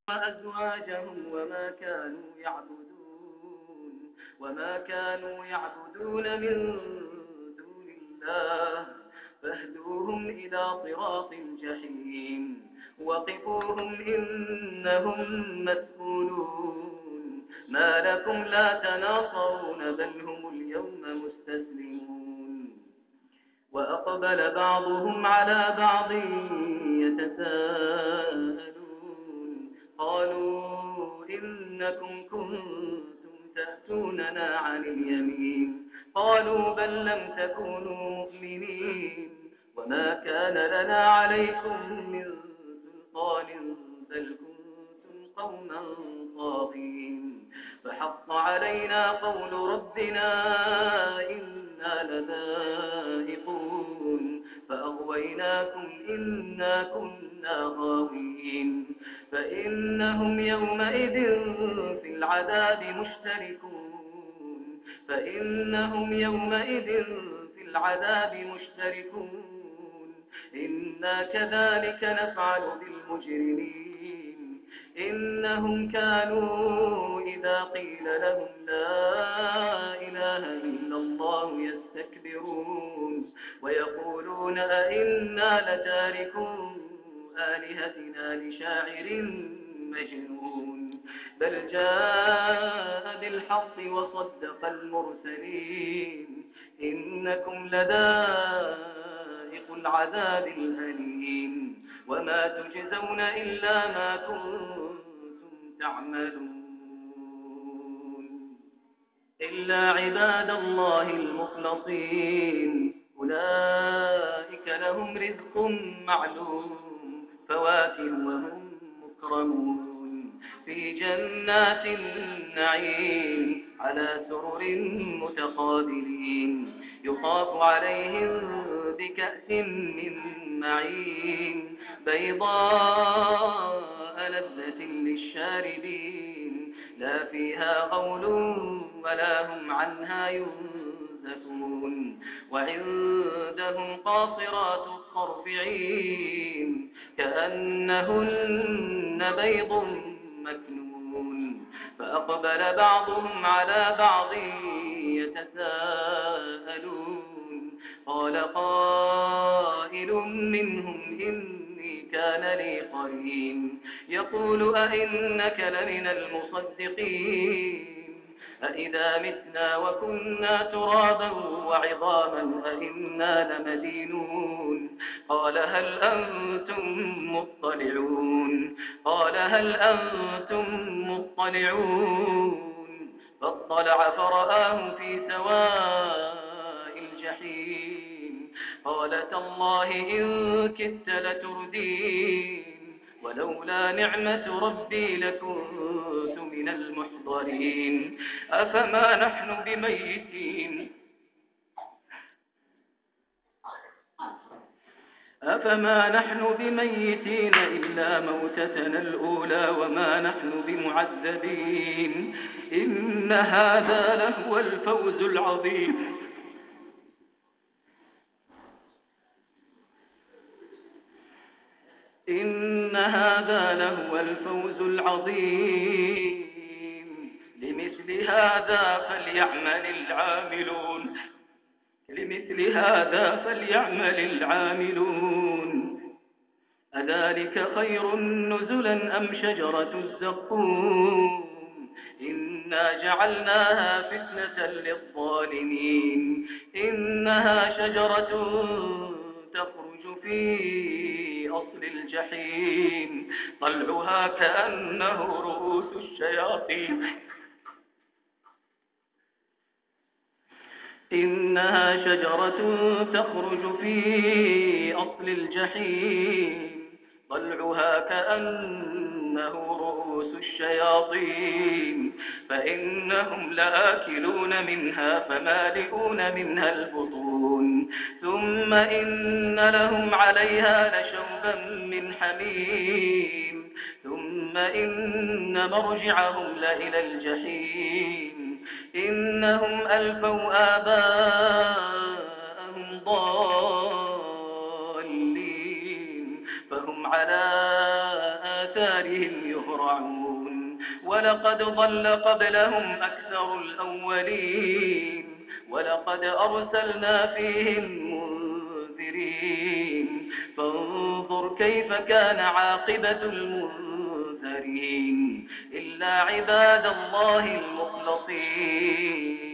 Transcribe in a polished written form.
وأزواجهم وما كانوا يعبدون من دون الله فاهدوهم إلى صراط الجحيم وقفوهم إنهم مسؤولون ما لكم لا تناصرون بل هم اليوم مستسلمون وأقبل بعضهم على بعض يتساءلون قالوا إنكم كنتم تأتوننا عن اليمين قالوا بل لم تكونوا مؤمنين وما كان لنا عليكم من سلطان بل كنتم قوما طاغين فحق علينا قول ربنا إنا لذائقون فأغويناكم إنا كنا غاوين فإنهم يومئذ في العذاب مشتركون إنا كذلك نفعل بالمجرمين إنهم كانوا إذا قيل لهم لا إله إلا الله يستكبرون ويقولون أئنا لتاركو آلهتنا لشاعر مجنون بل جاء بالحق وصدق المرسلين إنكم لذائق العذاب الأليم وما تجزون إلا ما كنتم تعملون إلا عباد الله المخلصين أولئك لهم رزق معلوم فواكه وهم مكرمون في جنات النعيم على سرر متقابلين يطاف عليهم بكأس من معين بيضاء لذة للشاربين لا فيها غول ولا هم عنها ينزفون وعندهم قاصرات الطرف عين كأنهن بيض مكنون فأقبل بعضهم على بعض يتساءلون قال قائل منهم إني كان لي قرين يقول أئنك لمن المصدقين أئذا متنا وكنا ترابا وعظاما أئنا لمدينون قال هل أنتم مطلعون فاطلع فرآه في سواء الجحيم قال تالله إن كدت لتردين ولولا نعمة ربي لكنت من المحضرين أفما نحن بميتين إلا موتتنا الأولى وما نحن بمعذبين إن هذا لهو الفوز العظيم لمثل هذا فليعمل العاملون أذلك خير نزلا أم شجرة الزقوم إنا جعلناها فتنة للظالمين إنها شجرة تخرج في أصل الجحيم طلعها كأنه رؤوس الشياطين إنها شجرة تخرج في أصل الجحيم طلعها كأنه رؤوس الشياطين فإنهم لآكلون منها فمالئون منها البطون ثم إن لهم عليها لشوبا من حميم ثم إن مرجعهم لإلى الجحيم إنهم ألفوا آباءهم ضالين فهم على آثارهم يهرعون يسمعون ولقد ضل قبلهم أكثر الأولين ولقد أرسلنا فيهم منذرين فانظر كيف كان عاقبة المنذرين إلا عباد الله المخلصين